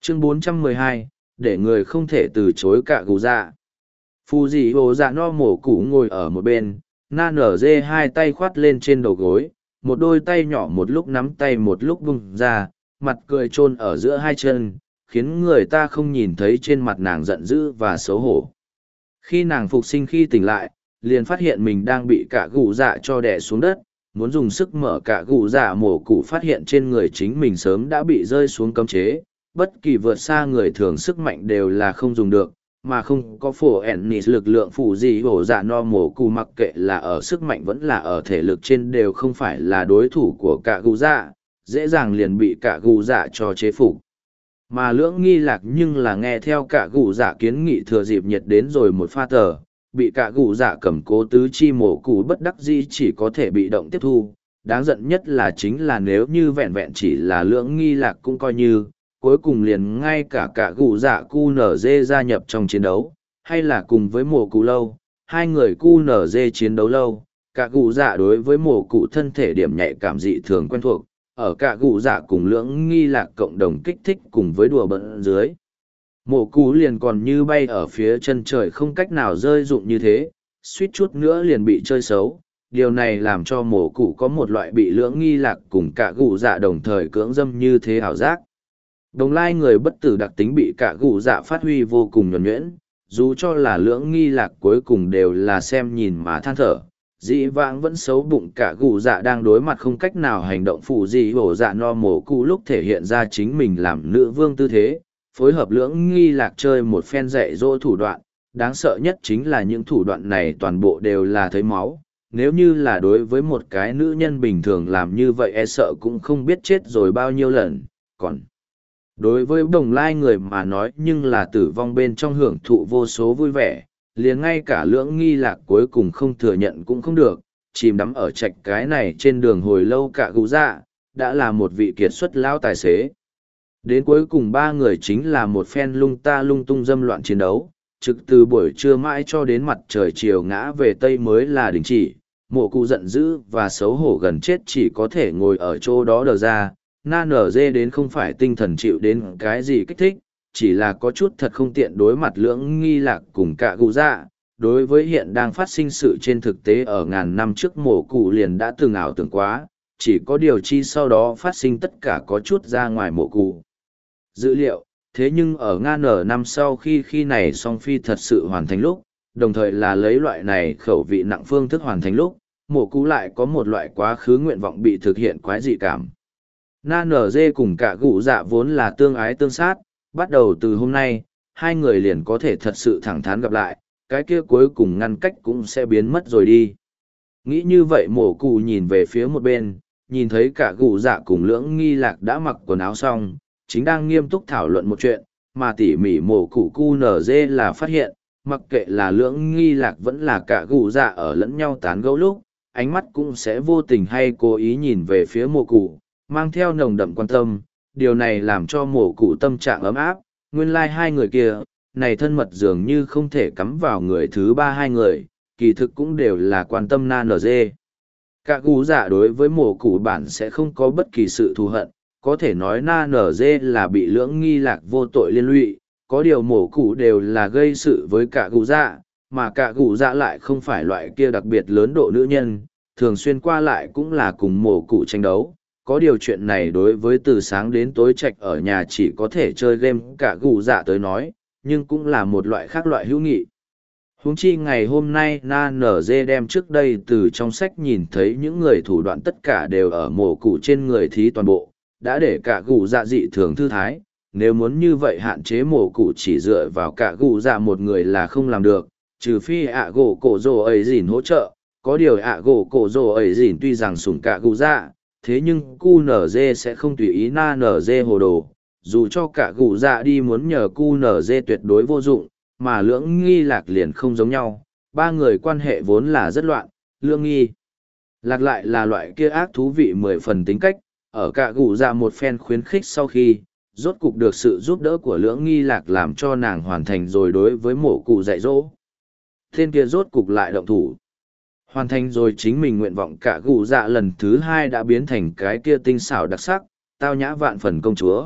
Chương 412, để người không thể từ chối cả gù dạ. Phù dị hồ dạ no mổ củ ngồi ở một bên, na nở dê hai tay khoát lên trên đầu gối, một đôi tay nhỏ một lúc nắm tay một lúc vung ra, mặt cười chôn ở giữa hai chân, khiến người ta không nhìn thấy trên mặt nàng giận dữ và xấu hổ. Khi nàng phục sinh khi tỉnh lại, liền phát hiện mình đang bị cả gù dạ cho đè xuống đất, muốn dùng sức mở cả gù dạ mổ củ, phát hiện trên người chính mình sớm đã bị rơi xuống cấm chế, bất kỳ vượt xa người thường sức mạnh đều là không dùng được, mà không có phổ ennis lực lượng phụ gì hổ dạ no mổ cù, mặc kệ là ở sức mạnh vẫn là ở thể lực trên đều không phải là đối thủ của cả gù dạ, dễ dàng liền bị cả gù dạ cho chế phục. Mà lưỡng nghi lạc nhưng là nghe theo cả gù dạ kiến nghị thừa dịp nhiệt đến rồi một pha tờ, bị cả gù dạ cầm cố tứ chi mổ cù, bất đắc dĩ chỉ có thể bị động tiếp thu. Đáng giận nhất là chính là nếu như vẹn vẹn chỉ là lưỡng nghi lạc cũng coi như, cuối cùng liền ngay cả gù dạ cu nở dê gia nhập trong chiến đấu, hay là cùng với mổ cụ lâu, hai người cu nở dê chiến đấu lâu, cả gù dạ đối với mổ cụ thân thể điểm nhạy cảm dị thường quen thuộc, ở cả gù dạ cùng lưỡng nghi lạc cộng đồng kích thích cùng với đùa bận dưới. Mổ cụ liền còn như bay ở phía chân trời không cách nào rơi rụng như thế, suýt chút nữa liền bị chơi xấu. Điều này làm cho mổ cụ có một loại bị lưỡng nghi lạc cùng cả gù dạ đồng thời cưỡng dâm như thế ảo giác. Đồng lai người bất tử đặc tính bị cả gù dạ phát huy vô cùng nhuần nhuyễn, dù cho là lưỡng nghi lạc cuối cùng đều là xem nhìn mà than thở. Dĩ vãng vẫn xấu bụng cả gù dạ đang đối mặt không cách nào hành động phụ gì hổ dạ no mổ cụ lúc thể hiện ra chính mình làm nữ vương tư thế, phối hợp lưỡng nghi lạc chơi một phen dạy dỗ thủ đoạn. Đáng sợ nhất chính là những thủ đoạn này toàn bộ đều là thấy máu. Nếu như là đối với một cái nữ nhân bình thường làm như vậy e sợ cũng không biết chết rồi bao nhiêu lần, còn đối với đồng lai người mà nói nhưng là tử vong bên trong hưởng thụ vô số vui vẻ, liền ngay cả lưỡng nghi lạc cuối cùng không thừa nhận cũng không được, chìm đắm ở trạch cái này trên đường hồi lâu cả gù dạ, đã là một vị kiệt xuất lão tài xế. Đến cuối cùng ba người chính là một phen lung ta lung tung dâm loạn chiến đấu, trực từ buổi trưa mãi cho đến mặt trời chiều ngã về Tây mới là đình chỉ. Mộ cụ giận dữ và xấu hổ gần chết chỉ có thể ngồi ở chỗ đó đờ ra, na nở dê đến không phải tinh thần chịu đến cái gì kích thích, chỉ là có chút thật không tiện đối mặt lưỡng nghi lạc cùng cả gù dạ. Đối với hiện đang phát sinh sự trên thực tế ở ngàn năm trước mộ cụ liền đã từng ảo tưởng quá, chỉ có điều chi sau đó phát sinh tất cả có chút ra ngoài mộ cụ dữ liệu. Thế nhưng ở ngàn nở năm sau khi này song phi thật sự hoàn thành lúc, đồng thời là lấy loại này khẩu vị nặng phương thức hoàn thành lúc, mộ cụ lại có một loại quá khứ nguyện vọng bị thực hiện quái dị cảm. Na nở dê cùng cả gù dạ vốn là tương ái tương sát, bắt đầu từ hôm nay, hai người liền có thể thật sự thẳng thắn gặp lại, cái kia cuối cùng ngăn cách cũng sẽ biến mất rồi đi. Nghĩ như vậy mổ cụ nhìn về phía một bên, nhìn thấy cả gù dạ cùng lưỡng nghi lạc đã mặc quần áo xong, chính đang nghiêm túc thảo luận một chuyện, mà tỉ mỉ mổ cụ cu nở dê là phát hiện, mặc kệ là lưỡng nghi lạc vẫn là cả gù dạ ở lẫn nhau tán gẫu lúc, ánh mắt cũng sẽ vô tình hay cố ý nhìn về phía mổ cụ, mang theo nồng đậm quan tâm. Điều này làm cho mổ cụ tâm trạng ấm áp, nguyên lai hai người kia, này thân mật dường như không thể cắm vào người thứ ba hai người, kỳ thực cũng đều là quan tâm na nở dê. Cả gù dạ đối với mổ cụ bản sẽ không có bất kỳ sự thù hận, có thể nói na nở dê là bị lưỡng nghi lạc vô tội liên lụy, có điều mổ cụ đều là gây sự với cả gù dạ, mà cả gù dạ lại không phải loại kia đặc biệt lớn độ nữ nhân, thường xuyên qua lại cũng là cùng mổ cụ tranh đấu. Có điều chuyện này đối với từ sáng đến tối trạch ở nhà chỉ có thể chơi game cả gù dạ tới nói, nhưng cũng là một loại khác loại hữu nghị. Huống chi ngày hôm nay na nở dê đem trước đây từ trong sách nhìn thấy những người thủ đoạn tất cả đều ở mổ cụ trên người thí toàn bộ, đã để cả gù dạ dị thường thư thái. Nếu muốn như vậy hạn chế mổ cụ chỉ dựa vào cả gù dạ một người là không làm được, trừ phi ạ gỗ cổ rồ ấy dìn hỗ trợ. Có điều ạ gỗ cổ rồ ấy dìn tuy rằng sủng cả gù dạ, thế nhưng cu nở dê sẽ không tùy ý na nở dê hồ đồ, dù cho cả gù dạ đi muốn nhờ cu nở dê tuyệt đối vô dụng, mà lưỡng nghi lạc liền không giống nhau. Ba người quan hệ vốn là rất loạn, lưỡng nghi lạc lại là loại kia ác thú vị 10 phần tính cách, ở cả gù dạ một phen khuyến khích sau khi, rốt cục được sự giúp đỡ của lưỡng nghi lạc làm cho nàng hoàn thành rồi đối với mổ cụ dạy dỗ. Tên kia rốt cục lại động thủ. Hoàn thành rồi chính mình nguyện vọng, cả gù dạ lần thứ hai đã biến thành cái kia tinh xảo đặc sắc, tao nhã vạn phần công chúa.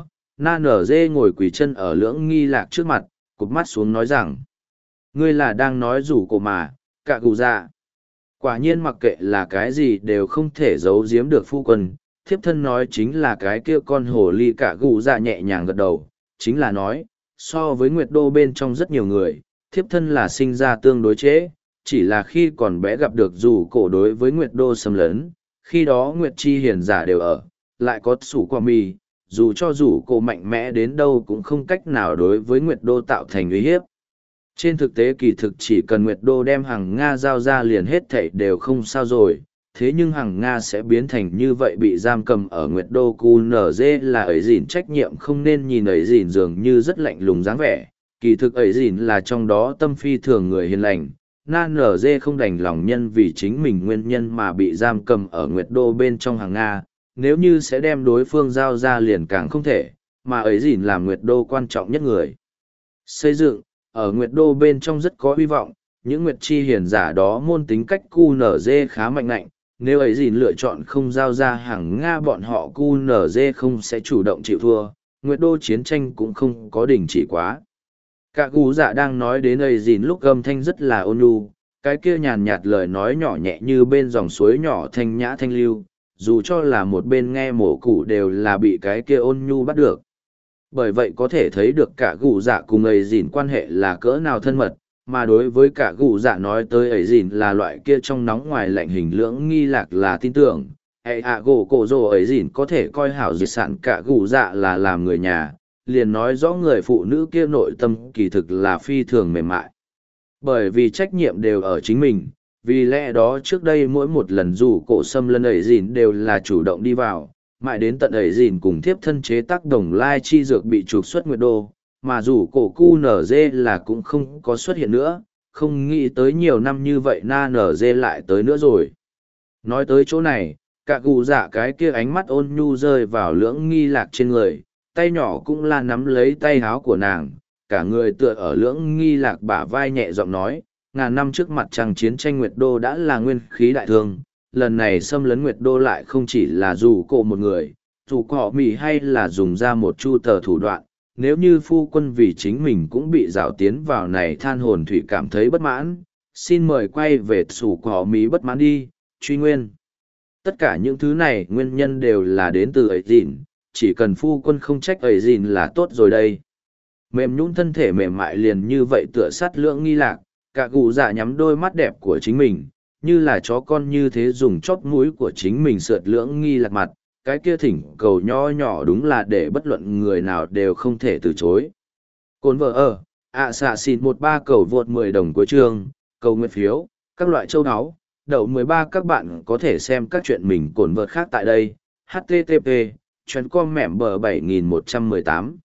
Na nở dê ngồi quỳ chân ở lưỡng nghi lạc trước mặt, cụp mắt xuống nói rằng, ngươi là đang nói rủ cổ mà, cả gù dạ. Quả nhiên mặc kệ là cái gì đều không thể giấu giếm được phu quân, thiếp thân nói chính là cái kia con hồ ly cả gù dạ nhẹ nhàng gật đầu, chính là nói, so với Nguyệt Đô bên trong rất nhiều người, thiếp thân là sinh ra tương đối trễ, chỉ là khi còn bé gặp được rủ cổ đối với Nguyệt Đô xâm lấn, khi đó Nguyệt Chi hiền giả đều ở, lại có sủ quả mì, dù cho rủ cổ mạnh mẽ đến đâu cũng không cách nào đối với Nguyệt Đô tạo thành uy hiếp. Trên thực tế kỳ thực chỉ cần Nguyệt Đô đem hàng Nga giao ra liền hết thảy đều không sao rồi, thế nhưng hàng Nga sẽ biến thành như vậy bị giam cầm ở Nguyệt Đô QNZ là ấy dìn trách nhiệm không nên nhìn ấy dìn dường như rất lạnh lùng dáng vẻ, kỳ thực ấy dìn là trong đó tâm phi thường người hiền lành. Na nở dê không đành lòng nhân vì chính mình nguyên nhân mà bị giam cầm ở Nguyệt Đô bên trong hàng Nga, nếu như sẽ đem đối phương giao ra liền càng không thể, mà ấy dìn là Nguyệt Đô quan trọng nhất người. Xây dựng, ở Nguyệt Đô bên trong rất có hy vọng, những Nguyệt Chi hiền giả đó môn tính cách QNZ khá mạnh nạnh, nếu ấy dìn lựa chọn không giao ra hàng Nga bọn họ QNZ không sẽ chủ động chịu thua, Nguyệt Đô chiến tranh cũng không có đình chỉ quá. Cả gù dạ đang nói đến ấy dìn lúc âm thanh rất là ôn nhu, cái kia nhàn nhạt lời nói nhỏ nhẹ như bên dòng suối nhỏ thanh nhã thanh lưu, dù cho là một bên nghe mổ cụ đều là bị cái kia ôn nhu bắt được. Bởi vậy có thể thấy được cả gù dạ cùng ấy dìn quan hệ là cỡ nào thân mật, mà đối với cả gù dạ nói tới ấy dìn là loại kia trong nóng ngoài lạnh hình lưỡng nghi lạc là tin tưởng. Ê gỗ cổ rồ ấy dìn có thể coi hảo diệt sản cả gù dạ là làm người nhà, liền nói rõ người phụ nữ kia nội tâm kỳ thực là phi thường mềm mại. Bởi vì trách nhiệm đều ở chính mình, vì lẽ đó trước đây mỗi một lần dù cổ xâm lân ấy dìn đều là chủ động đi vào, mãi đến tận ấy dìn cùng thiếp thân chế tác đồng lai chi dược bị trục xuất Nguyệt Đô, mà dù cổ cu nở dê là cũng không có xuất hiện nữa, không nghĩ tới nhiều năm như vậy na nở dê lại tới nữa rồi. Nói tới chỗ này, cả gù dạ cái kia ánh mắt ôn nhu rơi vào lưỡng nghi lạc trên người, tay nhỏ cũng là nắm lấy tay háo của nàng, cả người tựa ở lưỡng nghi lạc bả vai nhẹ giọng nói, ngàn năm trước mặt trăng chiến tranh Nguyệt Đô đã là nguyên khí đại thương, lần này xâm lấn Nguyệt Đô lại không chỉ là dù cổ một người, dù cọ mì hay là dùng ra một chu tờ thủ đoạn, nếu như phu quân vì chính mình cũng bị rào tiến vào này than hồn thủy cảm thấy bất mãn, xin mời quay về sủ cọ mì bất mãn đi, truy nguyên. Tất cả những thứ này nguyên nhân đều là đến từ ấy dìn, chỉ cần phu quân không trách ấy dìn là tốt rồi đây. Mềm nhũn thân thể mềm mại liền như vậy tựa sát lưỡng nghi lạc, cả gù dạ nhắm đôi mắt đẹp của chính mình, như là chó con như thế dùng chóp mũi của chính mình sượt lưỡng nghi lạc mặt, cái kia thỉnh cầu nho nhỏ đúng là để bất luận người nào đều không thể từ chối. Cồn vợ ở, xạ xịt 13 cầu vượt 10 đồng của chương, cầu nguyện phiếu, các loại châu áo, đậu 13 các bạn có thể xem các chuyện mình cồn vợt khác tại đây, http, chuyến com mẻm bờ 7118.